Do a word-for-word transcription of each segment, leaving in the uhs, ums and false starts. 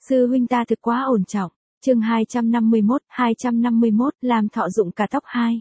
Sư huynh ta thực quá ổn trọng. Chương hai trăm năm mươi mốt, hai trăm năm mươi mốt, làm thọ dụng cả tóc hai.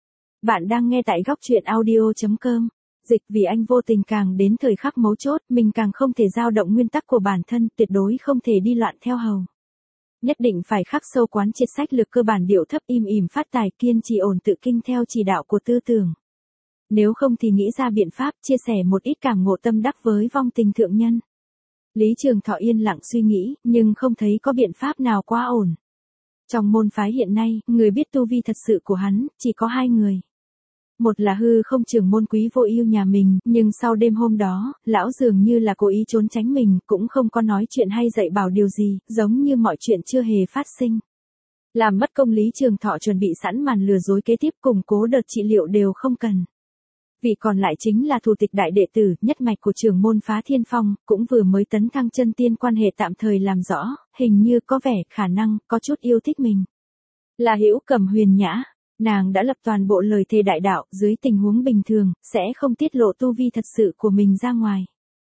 Bạn đang nghe tại góc truyện audio chấm com. Dịch vì anh vô tình càng đến thời khắc mấu chốt, mình càng không thể dao động nguyên tắc của bản thân, tuyệt đối không thể đi loạn theo hầu. Nhất định phải khắc sâu quán triệt sách lược cơ bản điệu thấp im ỉm phát tài, kiên trì ổn tự kinh theo chỉ đạo của tư tưởng. Nếu không thì nghĩ ra biện pháp chia sẻ một ít cảm ngộ tâm đắc với vong tình thượng nhân. Lý Trường Thọ yên lặng suy nghĩ, nhưng không thấy có biện pháp nào quá ổn. Trong môn phái hiện nay, người biết tu vi thật sự của hắn, chỉ có hai người. Một là hư không trưởng môn Quý Vô Ưu nhà mình, nhưng sau đêm hôm đó, lão dường như là cố ý trốn tránh mình, cũng không có nói chuyện hay dạy bảo điều gì, giống như mọi chuyện chưa hề phát sinh. Làm mất công Lý Trường Thọ chuẩn bị sẵn màn lừa dối kế tiếp, củng cố đợt trị liệu đều không cần. Vị còn lại chính là thủ tịch đại đệ tử, nhất mạch của trưởng môn Phá Thiên Phong, cũng vừa mới tấn thăng chân tiên, quan hệ tạm thời làm rõ, hình như có vẻ, khả năng, có chút yêu thích mình. Là Hữu Cầm Huyền Nhã, nàng đã lập toàn bộ lời thề đại đạo, dưới tình huống bình thường, sẽ không tiết lộ tu vi thật sự của mình ra ngoài.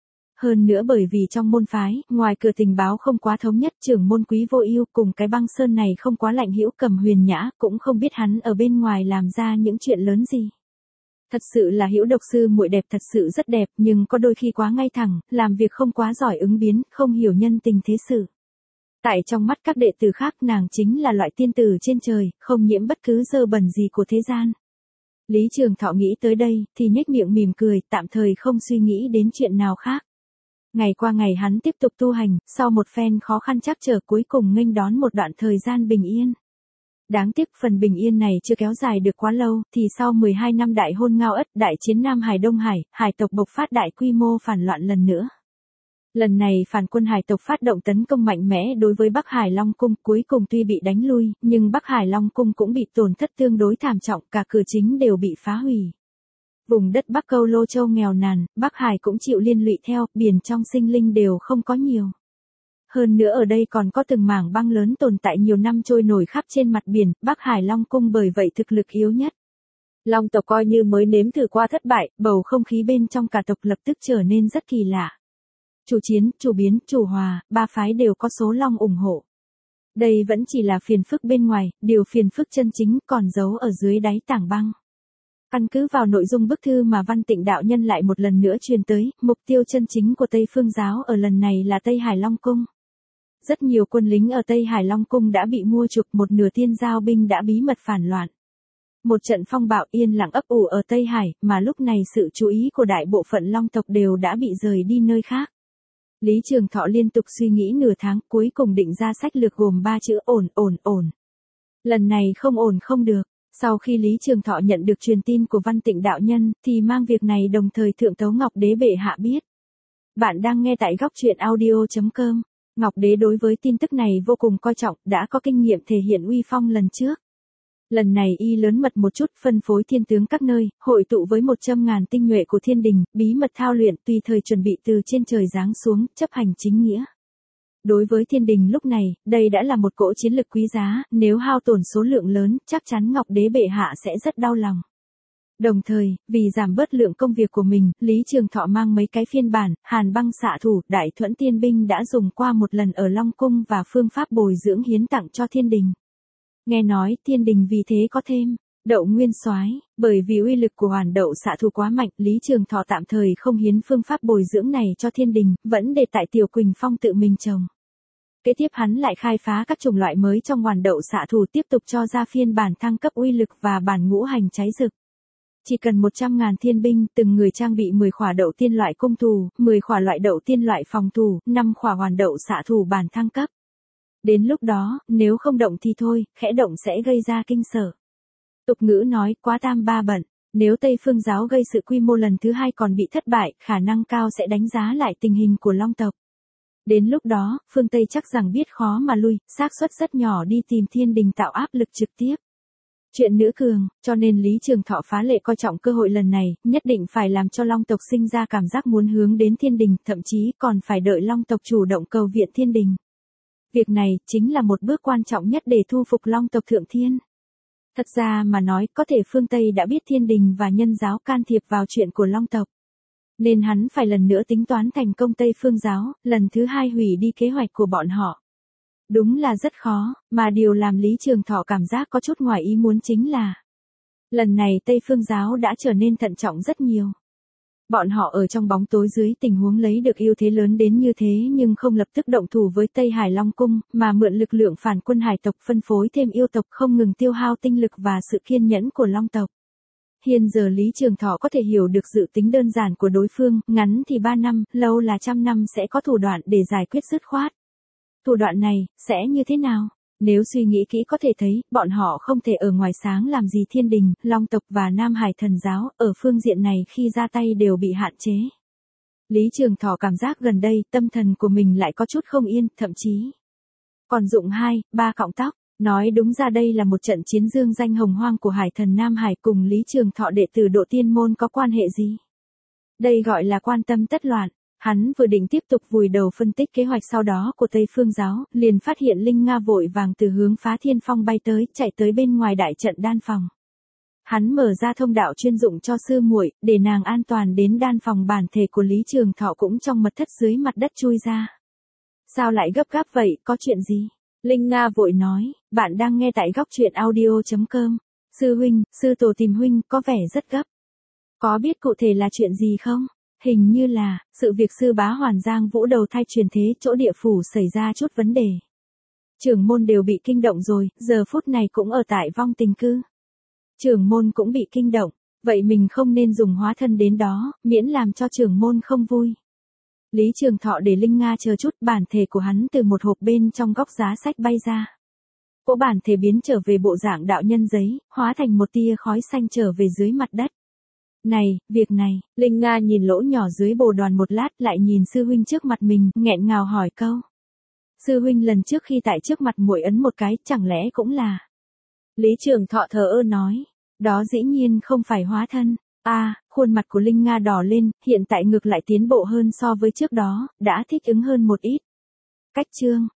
Hơn nữa bởi vì trong môn phái, ngoài cửa tình báo không quá thống nhất, trưởng môn Quý Vô Ưu cùng cái băng sơn này không quá lạnh, Hữu Cầm Huyền Nhã cũng không biết hắn ở bên ngoài làm ra những chuyện lớn gì. Thật sự là Hữu độc sư muội đẹp, thật sự rất đẹp, nhưng có đôi khi quá ngay thẳng, làm việc không quá giỏi ứng biến, không hiểu nhân tình thế sự. Tại trong mắt các đệ tử khác, nàng chính là loại tiên tử trên trời, không nhiễm bất cứ dơ bẩn gì của thế gian. Lý Trường Thọ nghĩ tới đây, thì nhếch miệng mỉm cười, tạm thời không suy nghĩ đến chuyện nào khác. Ngày qua ngày hắn tiếp tục tu hành, sau một phen khó khăn trắc trở cuối cùng nghênh đón một đoạn thời gian bình yên. Đáng tiếc phần bình yên này chưa kéo dài được quá lâu, thì sau mười hai năm đại hôn Ngao Ất, đại chiến Nam Hải Đông Hải, hải tộc bộc phát đại quy mô phản loạn lần nữa. Lần này phản quân hải tộc phát động tấn công mạnh mẽ đối với Bắc Hải Long Cung, cuối cùng tuy bị đánh lui, nhưng Bắc Hải Long Cung cũng bị tổn thất tương đối thảm trọng, cả cửa chính đều bị phá hủy. Vùng đất Bắc Câu Lô Châu nghèo nàn, Bắc Hải cũng chịu liên lụy theo, biển trong sinh linh đều không có nhiều. Hơn nữa ở đây còn có từng mảng băng lớn tồn tại nhiều năm trôi nổi khắp trên mặt biển, Bắc Hải Long Cung bởi vậy thực lực yếu nhất. Long tộc coi như mới nếm thử qua thất bại, bầu không khí bên trong cả tộc lập tức trở nên rất kỳ lạ. Chủ chiến, chủ biến, chủ hòa, ba phái đều có số long ủng hộ. Đây vẫn chỉ là phiền phức bên ngoài, điều phiền phức chân chính còn giấu ở dưới đáy tảng băng. Căn cứ vào nội dung bức thư mà Văn Tịnh đạo nhân lại một lần nữa truyền tới, mục tiêu chân chính của Tây Phương giáo ở lần này là Tây Hải Long Cung. Rất nhiều quân lính ở Tây Hải Long Cung đã bị mua chuộc, một nửa tiên giao binh đã bí mật phản loạn. Một trận phong bạo yên lặng ấp ủ ở Tây Hải, mà lúc này sự chú ý của đại bộ phận Long tộc đều đã bị rời đi nơi khác. Lý Trường Thọ liên tục suy nghĩ nửa tháng, cuối cùng định ra sách lược gồm ba chữ ổn ổn ổn. Lần này không ổn không được. Sau khi Lý Trường Thọ nhận được truyền tin của Văn Tịnh đạo nhân, thì mang việc này đồng thời thượng tấu Ngọc Đế bệ hạ biết. Bạn đang nghe tại góc truyện audio chấm com. Ngọc Đế đối với tin tức này vô cùng coi trọng, đã có kinh nghiệm thể hiện uy phong lần trước. Lần này y lớn mật một chút, phân phối thiên tướng các nơi, hội tụ với một trăm ngàn tinh nhuệ của thiên đình, bí mật thao luyện, tùy thời chuẩn bị từ trên trời giáng xuống, chấp hành chính nghĩa. Đối với thiên đình lúc này, đây đã là một cỗ chiến lực quý giá, nếu hao tổn số lượng lớn, chắc chắn Ngọc Đế bệ hạ sẽ rất đau lòng. Đồng thời, vì giảm bớt lượng công việc của mình, Lý Trường Thọ mang mấy cái phiên bản, Hàn Băng Xạ Thủ, Đại Thuẫn Tiên Binh đã dùng qua một lần ở Long Cung và phương pháp bồi dưỡng hiến tặng cho thiên đình. Nghe nói thiên đình vì thế có thêm Đậu Nguyên Soái, bởi vì uy lực của Hoàn Đậu Xạ Thủ quá mạnh, Lý Trường Thọ tạm thời không hiến phương pháp bồi dưỡng này cho thiên đình, vẫn để tại Tiểu Quỳnh Phong tự mình trồng. Kế tiếp hắn lại khai phá các chủng loại mới trong Hoàn Đậu Xạ Thủ, tiếp tục cho ra phiên bản thăng cấp uy lực và bản ngũ hành cháy rực. Chỉ cần một trăm ngàn thiên binh, từng người trang bị mười khỏa đậu tiên loại cung thủ, mười khỏa loại đậu tiên loại phòng thủ, năm khỏa Hoàn Đậu Xạ Thủ bản thăng cấp. Đến lúc đó, nếu không động thì thôi, khẽ động sẽ gây ra kinh sợ. Tục ngữ nói, quá tam ba bận, nếu Tây Phương giáo gây sự quy mô lần thứ hai còn bị thất bại, khả năng cao sẽ đánh giá lại tình hình của Long tộc. Đến lúc đó, phương Tây chắc rằng biết khó mà lui, xác suất rất nhỏ đi tìm thiên đình tạo áp lực trực tiếp. Chuyện nữ cường, cho nên Lý Trường Thọ phá lệ coi trọng cơ hội lần này, nhất định phải làm cho Long tộc sinh ra cảm giác muốn hướng đến thiên đình, thậm chí còn phải đợi Long tộc chủ động cầu viện thiên đình. Việc này chính là một bước quan trọng nhất để thu phục Long tộc thượng thiên. Thật ra mà nói, có thể phương Tây đã biết thiên đình và nhân giáo can thiệp vào chuyện của Long tộc. Nên hắn phải lần nữa tính toán thành công Tây Phương giáo, lần thứ hai hủy đi kế hoạch của bọn họ. Đúng là rất khó, mà điều làm Lý Trường Thọ cảm giác có chút ngoài ý muốn chính là lần này Tây Phương giáo đã trở nên thận trọng rất nhiều. Bọn họ ở trong bóng tối dưới tình huống lấy được ưu thế lớn đến như thế nhưng không lập tức động thủ với Tây Hải Long Cung, mà mượn lực lượng phản quân hải tộc phân phối thêm yêu tộc không ngừng tiêu hao tinh lực và sự kiên nhẫn của Long tộc. Hiện giờ Lý Trường Thọ có thể hiểu được dự tính đơn giản của đối phương, ngắn thì ba năm, lâu là trăm năm sẽ có thủ đoạn để giải quyết dứt khoát. Thủ đoạn này, sẽ như thế nào? Nếu suy nghĩ kỹ có thể thấy, bọn họ không thể ở ngoài sáng làm gì Thiên Đình, Long tộc và Nam Hải thần giáo, ở phương diện này khi ra tay đều bị hạn chế. Lý Trường Thọ cảm giác gần đây, tâm thần của mình lại có chút không yên, thậm chí còn dụng hai, ba cọng tóc. Nói đúng ra đây là một trận chiến dương danh hồng hoang của hải thần Nam Hải cùng Lý Trường Thọ đệ tử Độ Tiên Môn có quan hệ gì? Đây gọi là quan tâm tất loạn. Hắn vừa định tiếp tục vùi đầu phân tích kế hoạch sau đó của Tây Phương giáo, liền phát hiện Linh Nga vội vàng từ hướng Phá Thiên Phong bay tới, chạy tới bên ngoài đại trận đan phòng. Hắn mở ra thông đạo chuyên dụng cho sư muội, để nàng an toàn đến đan phòng, bản thể của Lý Trường Thọ cũng trong mật thất dưới mặt đất chui ra. Sao lại gấp gáp vậy, có chuyện gì? Linh Nga vội nói, bạn đang nghe tại góc truyện audio chấm com. Sư huynh, sư tổ tìm huynh, có vẻ rất gấp. Có biết cụ thể là chuyện gì không? Hình như là, sự việc sư bá Hoàn Giang Vũ đầu thai truyền thế chỗ địa phủ xảy ra chút vấn đề. Trưởng môn đều bị kinh động rồi, giờ phút này cũng ở tại vong tình cư. Trưởng môn cũng bị kinh động, vậy mình không nên dùng hóa thân đến đó, miễn làm cho trưởng môn không vui. Lý Trường Thọ để Linh Nga chờ chút, bản thể của hắn từ một hộp bên trong góc giá sách bay ra. Cỗ bản thể biến trở về bộ dạng đạo nhân giấy, hóa thành một tia khói xanh trở về dưới mặt đất. Này, việc này, Linh Nga nhìn lỗ nhỏ dưới bồ đoàn một lát lại nhìn sư huynh trước mặt mình, nghẹn ngào hỏi câu. Sư huynh lần trước khi tại trước mặt muội ấn một cái, chẳng lẽ cũng là... Lý Trường Thọ thờ ơ nói, đó dĩ nhiên không phải hóa thân. À, khuôn mặt của Linh Nga đỏ lên, hiện tại ngược lại tiến bộ hơn so với trước đó, đã thích ứng hơn một ít. Cách chương,